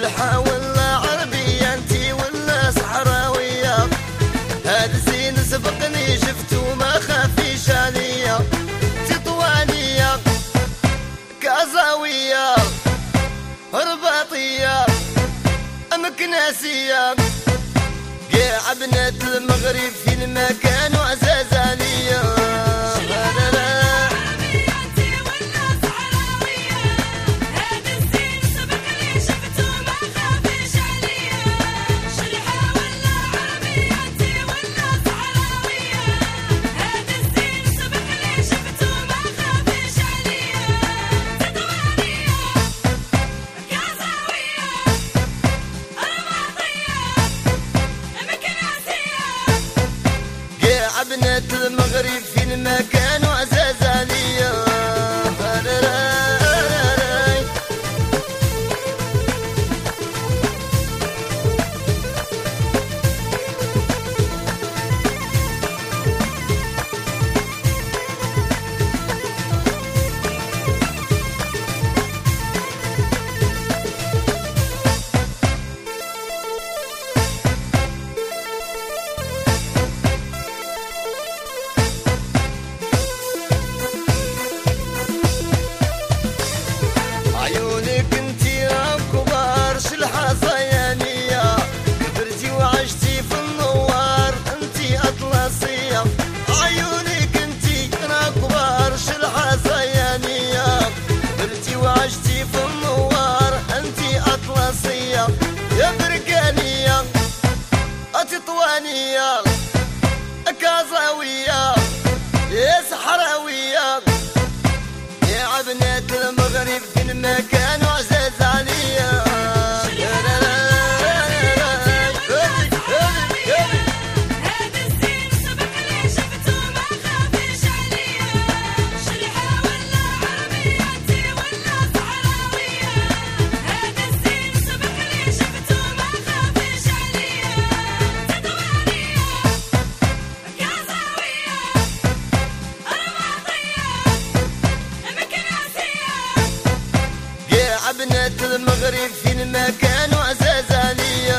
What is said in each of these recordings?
شلحة ولا عربية انتي ولا صحراوية؟ هاد الزين سبقني شفتو ما خافيش عليا، تطوانية كازاوية رباطية مكناسية، قاع بنات المغرب في المكان وعزاز عليا. بنات المغرب في المكان وعزاز عليا. عيونك انتي يا كبار شلحة صيانية، كبرتي وعشتي في النوار انتي اطلسية. عيونك انتي يا كبار شلحة صيانية، كبرتي وعشتي في النوار انتي اطلسية. يا بركانية تطوانية كازاوية يا صحراوية، يا بنات المغرب في المكان وعزاز عليا. بنات المغرب في المكان وعزاز عليا.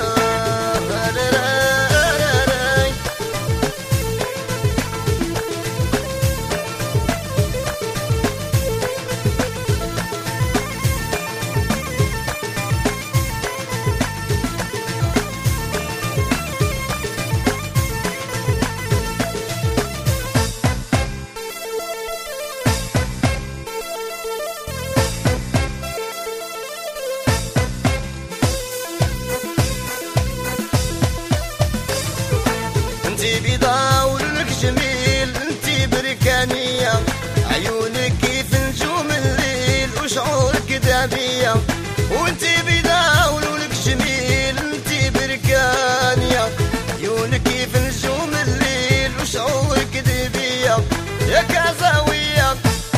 انتي بيضا ولونك جميل انتي بركانية، عيونك كيف نجوم الليل وشعورك ذهبية. وانتي بيضا ولونك جميل انتي بركانية، عيونك كيف نجوم الليل وشعورك ذهبية. يا كازاوية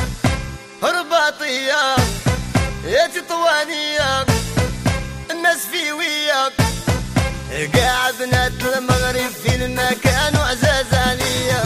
رباطية يا تطوانية الناس فيوية، قاع بنات المغرب في المكان وعزاز عليا.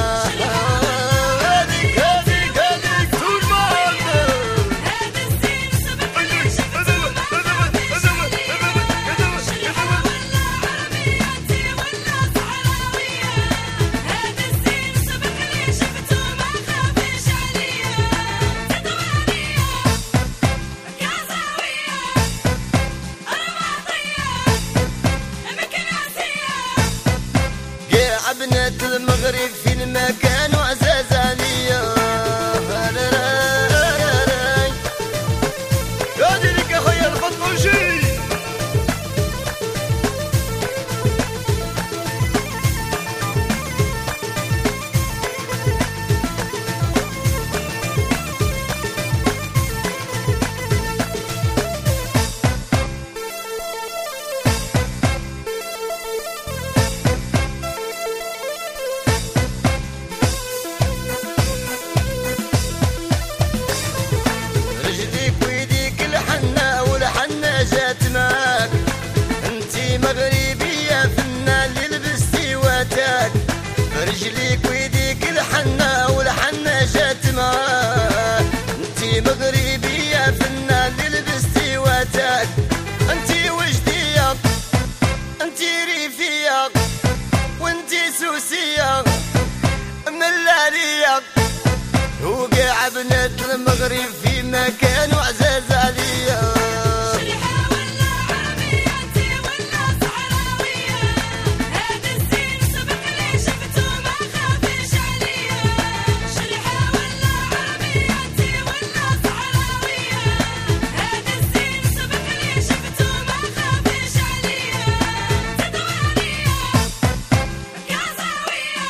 بنات المغرب في المكان وعزاز عليا. يا ديرك يا خويا الفطوشي. مغربية فنان اللي لبستي واتاك، رجليك ويديك الحنة والحنة جات معاك. انتي مغربية فنان اللي لبستي واتاك، انتي عليا، وقاع بنات المغرب في مكان وعزاز عليا. شريحة ولا عربياتي ولا صحراوية، هذا الزين سبق لي شفته ما خافش عليا. شريحة ولا عربياتي ولا صحراوية، هذا الزين سبق لي شفته ما خافش عليا. تدوانية كازاوية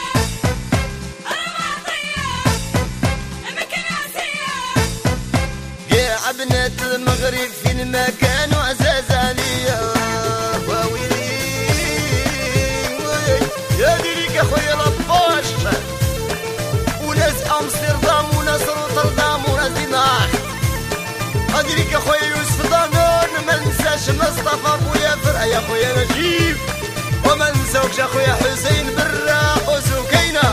رماطية مكناسية، قاع بنات المغرب في المكان وعزاز عليا. واويلي يا ديريك اخويا لاباش، وناس امستردام وناس روتردام وناس دماغ. اديريك اخويا يوسف ضنون، ما ننساش مصطفى بويا فرع يا خويا نجيب، وما ننساوكش اخويا حسين براق وسكينه.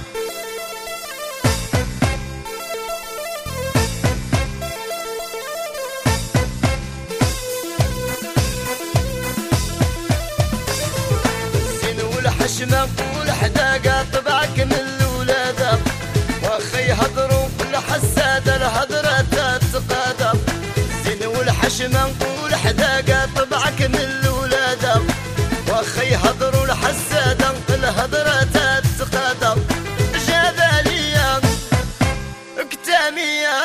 الحشمة والحداقة طبعك من الولادة، واخي هضروا في الحسادة الهضرة تتقادة. الزين والحشمة والحداقة طبعك من الولادة، واخي هضروا الحسادة الهضرة تتقادة. جبالية كتامية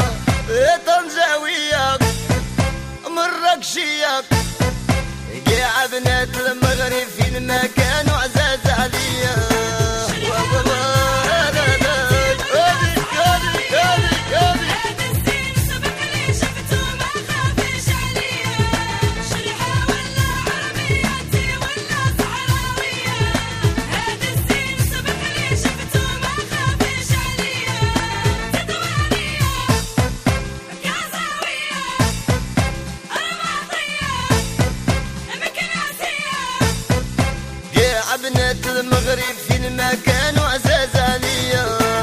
طنجاوية مراكشية، قاع بنات المغرب في المكان وعزاز عليا. هذا الزين سبق لي شفته ما خافش عليا. شريحة ولا عربياتي ولا صحراوية، هذا الزين سبق لي شفته ما خافش عليا. تدوانية كازاوية رماطية مكناسية، قاع بنات المغرب في المكان وعزاز عليا.